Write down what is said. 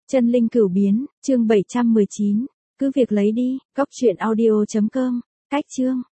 Chân linh cửu biến, chương 719. Cứ việc lấy đi, cóc truyện audio.com. Cách chương.